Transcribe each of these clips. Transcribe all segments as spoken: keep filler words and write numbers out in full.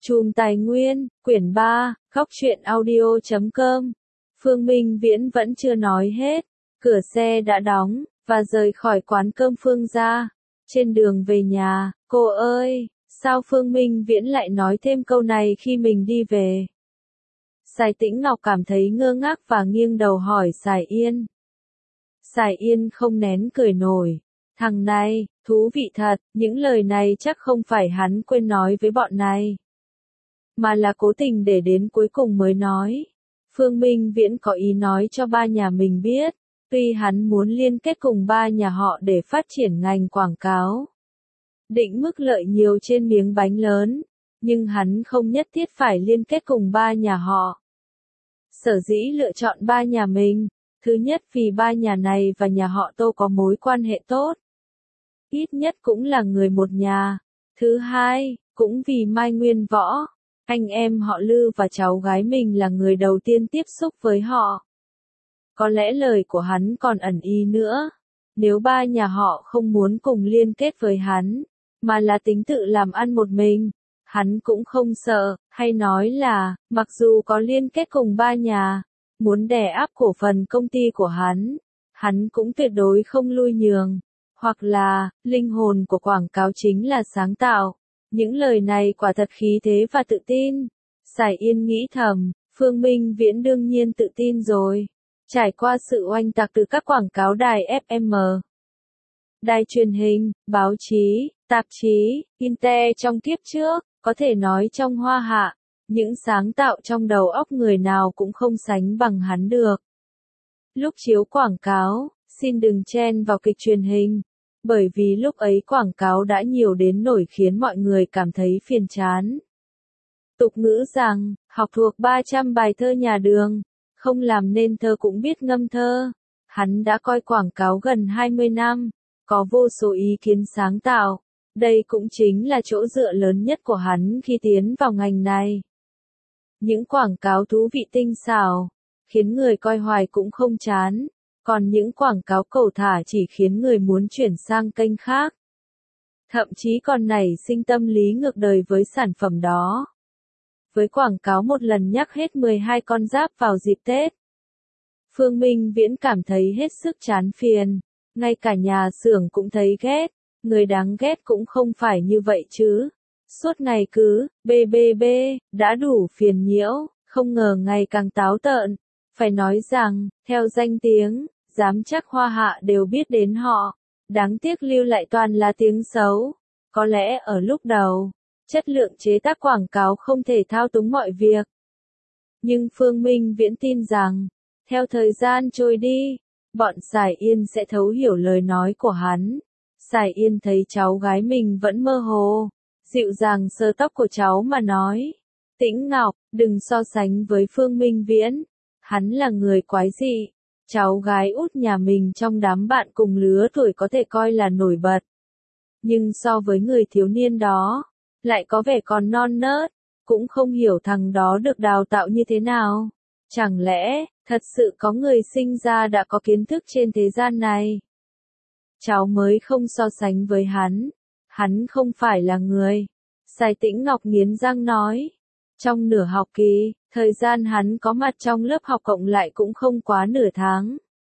Chùm Tài Nguyên, quyển ba, góc truyện audio chấm com. Phương Minh Viễn vẫn chưa nói hết, cửa xe đã đóng, và rời khỏi quán cơm Phương gia. Trên đường về nhà, cô ơi, sao Phương Minh Viễn lại nói thêm câu này khi mình đi về? Sài Tĩnh Ngọc cảm thấy ngơ ngác và nghiêng đầu hỏi Sài Yên. Sài Yên không nén cười nổi. Thằng này, thú vị thật, những lời này chắc không phải hắn quên nói với bọn này, mà là cố tình để đến cuối cùng mới nói. Phương Minh Viễn có ý nói cho ba nhà mình biết, tuy hắn muốn liên kết cùng ba nhà họ để phát triển ngành quảng cáo, định mức lợi nhiều trên miếng bánh lớn, nhưng hắn không nhất thiết phải liên kết cùng ba nhà họ. Sở dĩ lựa chọn ba nhà mình, thứ nhất vì ba nhà này và nhà họ Tô có mối quan hệ tốt, ít nhất cũng là người một nhà. Thứ hai, cũng vì Mai Nguyên Võ, anh em họ Lư và cháu gái mình là người đầu tiên tiếp xúc với họ. Có lẽ lời của hắn còn ẩn ý nữa. Nếu ba nhà họ không muốn cùng liên kết với hắn, mà là tính tự làm ăn một mình, hắn cũng không sợ, hay nói là, mặc dù có liên kết cùng ba nhà, muốn đè áp cổ phần công ty của hắn, hắn cũng tuyệt đối không lui nhường. Hoặc là, linh hồn của quảng cáo chính là sáng tạo. Những lời này quả thật khí thế và tự tin. Sài Yên nghĩ thầm, Phương Minh Viễn đương nhiên tự tin rồi. Trải qua sự oanh tạc từ các quảng cáo đài ép em, đài truyền hình, báo chí, tạp chí, Inter trong kiếp trước, có thể nói trong hoa hạ, những sáng tạo trong đầu óc người nào cũng không sánh bằng hắn được. Lúc chiếu quảng cáo, xin đừng chen vào kịch truyền hình, bởi vì lúc ấy quảng cáo đã nhiều đến nỗi khiến mọi người cảm thấy phiền chán. Tục ngữ rằng, học thuộc ba trăm bài thơ nhà đường, không làm nên thơ cũng biết ngâm thơ. Hắn đã coi quảng cáo gần hai mươi năm, có vô số ý kiến sáng tạo. Đây cũng chính là chỗ dựa lớn nhất của hắn khi tiến vào ngành này. Những quảng cáo thú vị tinh xảo, khiến người coi hoài cũng không chán. Còn những quảng cáo cầu thả chỉ khiến người muốn chuyển sang kênh khác. Thậm chí còn nảy sinh tâm lý ngược đời với sản phẩm đó. Với quảng cáo một lần nhắc hết mười hai con giáp vào dịp Tết, Phương Minh Viễn cảm thấy hết sức chán phiền. Ngay cả nhà xưởng cũng thấy ghét. Người đáng ghét cũng không phải như vậy chứ. Suốt ngày cứ, bê bê bê, đã đủ phiền nhiễu, không ngờ ngày càng táo tợn. Phải nói rằng, theo danh tiếng, dám chắc hoa hạ đều biết đến họ. Đáng tiếc lưu lại toàn là tiếng xấu. Có lẽ ở lúc đầu, chất lượng chế tác quảng cáo không thể thao túng mọi việc. Nhưng Phương Minh Viễn tin rằng, theo thời gian trôi đi, bọn Sài Yên sẽ thấu hiểu lời nói của hắn. Sài Yên thấy cháu gái mình vẫn mơ hồ, dịu dàng sờ tóc của cháu mà nói. Tĩnh Ngọc, đừng so sánh với Phương Minh Viễn. Hắn là người quái dị. Cháu gái út nhà mình trong đám bạn cùng lứa tuổi có thể coi là nổi bật. Nhưng so với người thiếu niên đó, lại có vẻ còn non nớt, cũng không hiểu thằng đó được đào tạo như thế nào. Chẳng lẽ, thật sự có người sinh ra đã có kiến thức trên thế gian này? Cháu mới không so sánh với hắn. Hắn không phải là người. Sài Tĩnh Ngọc nghiến răng nói. Trong nửa học kỳ, thời gian hắn có mặt trong lớp học cộng lại cũng không quá nửa tháng.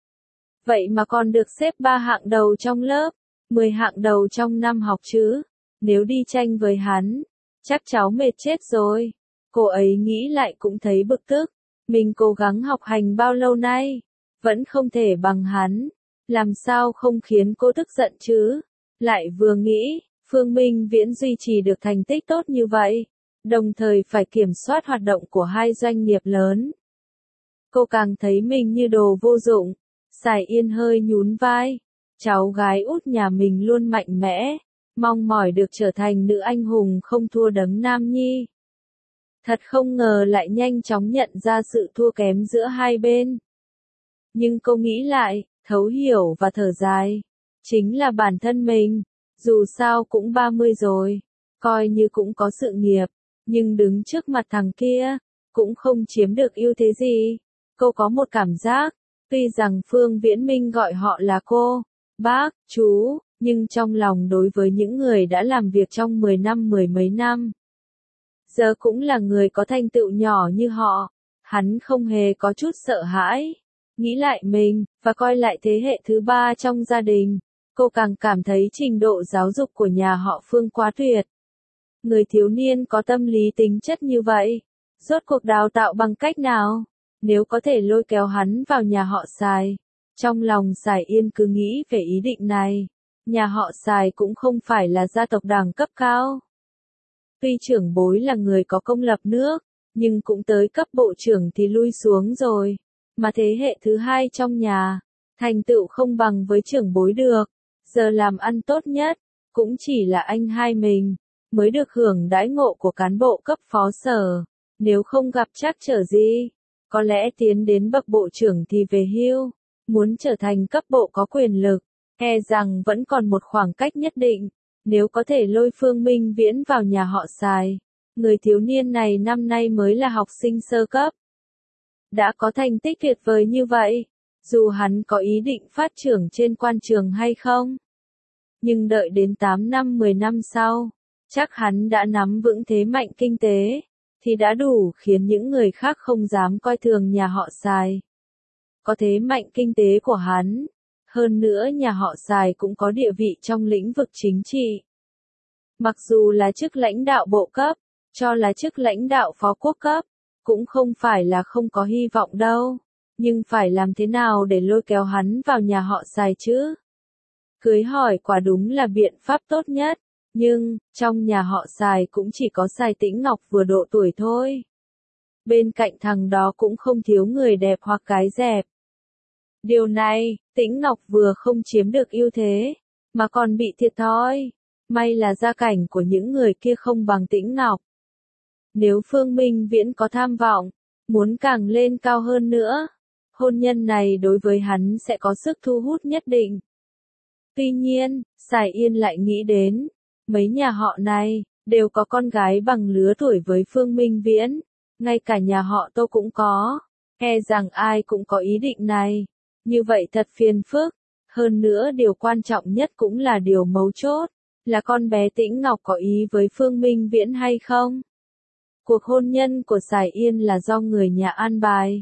Vậy mà còn được xếp ba hạng đầu trong lớp, mười hạng đầu trong năm học chứ. Nếu đi tranh với hắn, chắc cháu mệt chết rồi. Cô ấy nghĩ lại cũng thấy bực tức. Mình cố gắng học hành bao lâu nay, vẫn không thể bằng hắn. Làm sao không khiến cô tức giận chứ? Lại vừa nghĩ, Phương Minh Viễn duy trì được thành tích tốt như vậy, đồng thời phải kiểm soát hoạt động của hai doanh nghiệp lớn. Cô càng thấy mình như đồ vô dụng. Sài Yên hơi nhún vai. Cháu gái út nhà mình luôn mạnh mẽ, mong mỏi được trở thành nữ anh hùng không thua đấng nam nhi. Thật không ngờ lại nhanh chóng nhận ra sự thua kém giữa hai bên. Nhưng cô nghĩ lại, thấu hiểu và thở dài. Chính là bản thân mình, dù sao cũng ba mươi rồi, coi như cũng có sự nghiệp, nhưng đứng trước mặt thằng kia, cũng không chiếm được ưu thế gì. Cô có một cảm giác, tuy rằng Phương Viễn Minh gọi họ là cô, bác, chú, nhưng trong lòng đối với những người đã làm việc trong mười năm mười mấy năm, giờ cũng là người có thành tựu nhỏ như họ. Hắn không hề có chút sợ hãi. Nghĩ lại mình, và coi lại thế hệ thứ ba trong gia đình, cô càng cảm thấy trình độ giáo dục của nhà họ Phương quá tuyệt. Người thiếu niên có tâm lý tính chất như vậy, rốt cuộc đào tạo bằng cách nào? Nếu có thể lôi kéo hắn vào nhà họ Sài. Trong lòng Sài Yên cứ nghĩ về ý định này. Nhà họ Sài cũng không phải là gia tộc đẳng cấp cao. Tuy trưởng bối là người có công lập nước, nhưng cũng tới cấp bộ trưởng thì lui xuống rồi. Mà thế hệ thứ hai trong nhà, thành tựu không bằng với trưởng bối được. Giờ làm ăn tốt nhất, cũng chỉ là anh hai mình, mới được hưởng đãi ngộ của cán bộ cấp phó sở. Nếu không gặp trắc trở gì, có lẽ tiến đến bậc bộ trưởng thì về hưu. Muốn trở thành cấp bộ có quyền lực, e rằng vẫn còn một khoảng cách nhất định. Nếu có thể lôi Phương Minh Viễn vào nhà họ Sài, người thiếu niên này năm nay mới là học sinh sơ cấp. Đã có thành tích tuyệt vời như vậy, dù hắn có ý định phát triển trên quan trường hay không. Nhưng đợi đến tám năm mười năm sau, chắc hắn đã nắm vững thế mạnh kinh tế, thì đã đủ khiến những người khác không dám coi thường nhà họ Sài. Có thế mạnh kinh tế của hắn, hơn nữa nhà họ Sài cũng có địa vị trong lĩnh vực chính trị. Mặc dù là chức lãnh đạo bộ cấp, cho là chức lãnh đạo phó quốc cấp, cũng không phải là không có hy vọng đâu. Nhưng phải làm thế nào để lôi kéo hắn vào nhà họ Sài chứ? Cưới hỏi quả đúng là biện pháp tốt nhất, nhưng, trong nhà họ Sài cũng chỉ có Sài Tĩnh Ngọc vừa độ tuổi thôi. Bên cạnh thằng đó cũng không thiếu người đẹp hoặc gái dẹp. Điều này, Tĩnh Ngọc vừa không chiếm được ưu thế, mà còn bị thiệt thòi. May là gia cảnh của những người kia không bằng Tĩnh Ngọc. Nếu Phương Minh Viễn có tham vọng, muốn càng lên cao hơn nữa, hôn nhân này đối với hắn sẽ có sức thu hút nhất định. Tuy nhiên, Sài Yên lại nghĩ đến, mấy nhà họ này, đều có con gái bằng lứa tuổi với Phương Minh Viễn, ngay cả nhà họ Tô cũng có, e rằng ai cũng có ý định này, như vậy thật phiền phức, hơn nữa điều quan trọng nhất cũng là điều mấu chốt, là con bé Tĩnh Ngọc có ý với Phương Minh Viễn hay không? Cuộc hôn nhân của Sài Yên là do người nhà an bài.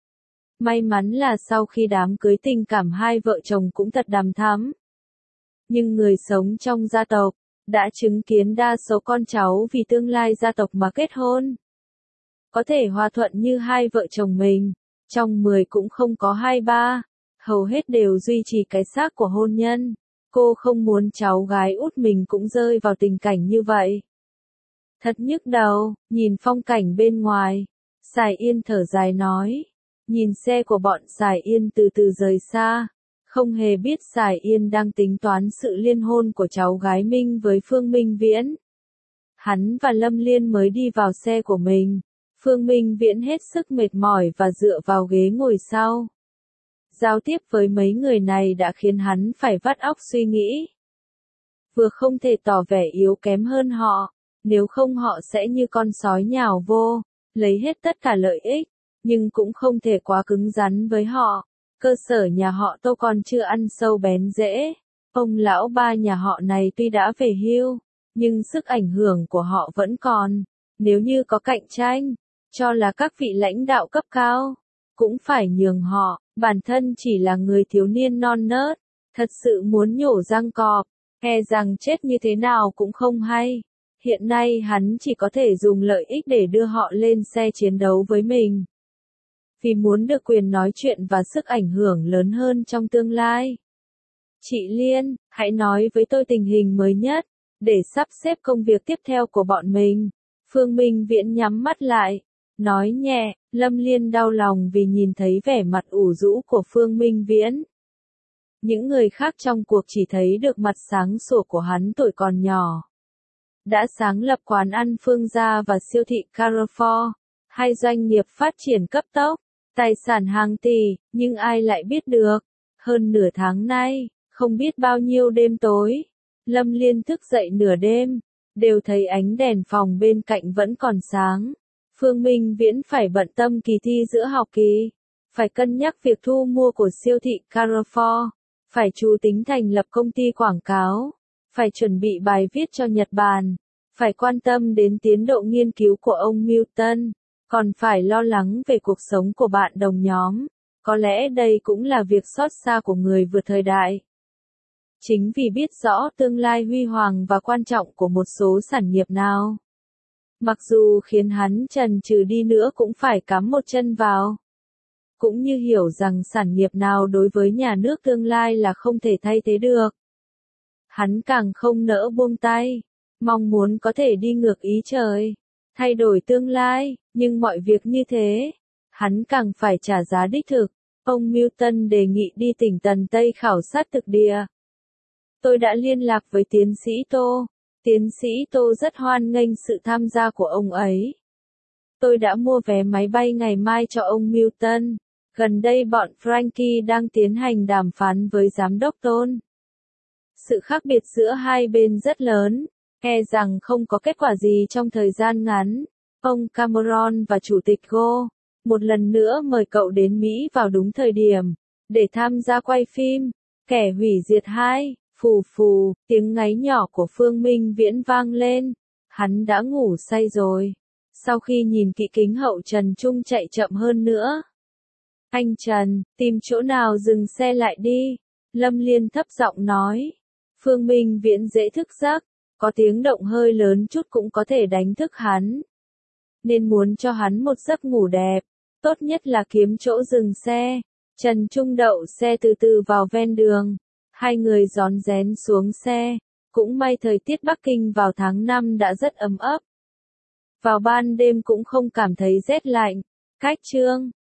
May mắn là sau khi đám cưới tình cảm hai vợ chồng cũng thật đằm thắm. Nhưng người sống trong gia tộc, đã chứng kiến đa số con cháu vì tương lai gia tộc mà kết hôn. Có thể hòa thuận như hai vợ chồng mình, trong mười cũng không có hai ba, hầu hết đều duy trì cái xác của hôn nhân. Cô không muốn cháu gái út mình cũng rơi vào tình cảnh như vậy. Thật nhức đầu, nhìn phong cảnh bên ngoài. Sài Yên thở dài nói. Nhìn xe của bọn Sài Yên từ từ rời xa. Không hề biết Sài Yên đang tính toán sự liên hôn của cháu gái Minh với Phương Minh Viễn. Hắn và Lâm Liên mới đi vào xe của mình. Phương Minh Viễn hết sức mệt mỏi và dựa vào ghế ngồi sau. Giao tiếp với mấy người này đã khiến hắn phải vắt óc suy nghĩ. Vừa không thể tỏ vẻ yếu kém hơn họ, nếu không họ sẽ như con sói nhào vô, lấy hết tất cả lợi ích, nhưng cũng không thể quá cứng rắn với họ. Cơ sở nhà họ Tô còn chưa ăn sâu bén rễ. Ông lão ba nhà họ này tuy đã về hưu, nhưng sức ảnh hưởng của họ vẫn còn. Nếu như có cạnh tranh, cho là các vị lãnh đạo cấp cao, cũng phải nhường họ. Bản thân chỉ là người thiếu niên non nớt, thật sự muốn nhổ răng cọp, e rằng chết như thế nào cũng không hay. Hiện nay hắn chỉ có thể dùng lợi ích để đưa họ lên xe chiến đấu với mình. Vì muốn được quyền nói chuyện và sức ảnh hưởng lớn hơn trong tương lai. Chị Liên, hãy nói với tôi tình hình mới nhất, để sắp xếp công việc tiếp theo của bọn mình. Phương Minh Viễn nhắm mắt lại, nói nhẹ. Lâm Liên đau lòng vì nhìn thấy vẻ mặt ủ rũ của Phương Minh Viễn. Những người khác trong cuộc chỉ thấy được mặt sáng sủa của hắn tuổi còn nhỏ. Đã sáng lập quán ăn Phương Gia và siêu thị Carrefour, hai doanh nghiệp phát triển cấp tốc, tài sản hàng tỷ, nhưng ai lại biết được, hơn nửa tháng nay, không biết bao nhiêu đêm tối, Lâm Liên thức dậy nửa đêm, đều thấy ánh đèn phòng bên cạnh vẫn còn sáng. Phương Minh Viễn phải bận tâm kỳ thi giữa học kỳ, phải cân nhắc việc thu mua của siêu thị Carrefour, phải chú tính thành lập công ty quảng cáo, phải chuẩn bị bài viết cho Nhật Bản, phải quan tâm đến tiến độ nghiên cứu của ông Milton, còn phải lo lắng về cuộc sống của bạn đồng nhóm. Có lẽ đây cũng là việc xót xa của người vượt thời đại. Chính vì biết rõ tương lai huy hoàng và quan trọng của một số sản nghiệp nào, mặc dù khiến hắn chần chừ đi nữa cũng phải cắm một chân vào. Cũng như hiểu rằng sản nghiệp nào đối với nhà nước tương lai là không thể thay thế được. Hắn càng không nỡ buông tay, mong muốn có thể đi ngược ý trời, thay đổi tương lai, nhưng mọi việc như thế, hắn càng phải trả giá đích thực. Ông Milton đề nghị đi tỉnh Tần Tây khảo sát thực địa. Tôi đã liên lạc với tiến sĩ Tô. Tiến sĩ Tô rất hoan nghênh sự tham gia của ông ấy. Tôi đã mua vé máy bay ngày mai cho ông Milton. Gần đây bọn Frankie đang tiến hành đàm phán với giám đốc Tôn. Sự khác biệt giữa hai bên rất lớn, e rằng không có kết quả gì trong thời gian ngắn. Ông Cameron và Chủ tịch Go một lần nữa mời cậu đến Mỹ vào đúng thời điểm, để tham gia quay phim, Kẻ hủy diệt hai, phù phù, tiếng ngáy nhỏ của Phương Minh Viễn vang lên. Hắn đã ngủ say rồi. Sau khi nhìn kỹ kính hậu Trần Trung chạy chậm hơn nữa. Anh Trần, tìm chỗ nào dừng xe lại đi. Lâm Liên thấp giọng nói. Phương Minh Viễn dễ thức giấc, có tiếng động hơi lớn chút cũng có thể đánh thức hắn. Nên muốn cho hắn một giấc ngủ đẹp, tốt nhất là kiếm chỗ dừng xe. Trần Trung đậu xe từ từ vào ven đường. Hai người rón rén xuống xe. Cũng may thời tiết Bắc Kinh vào tháng năm đã rất ấm ấp. Vào ban đêm cũng không cảm thấy rét lạnh. Cách chương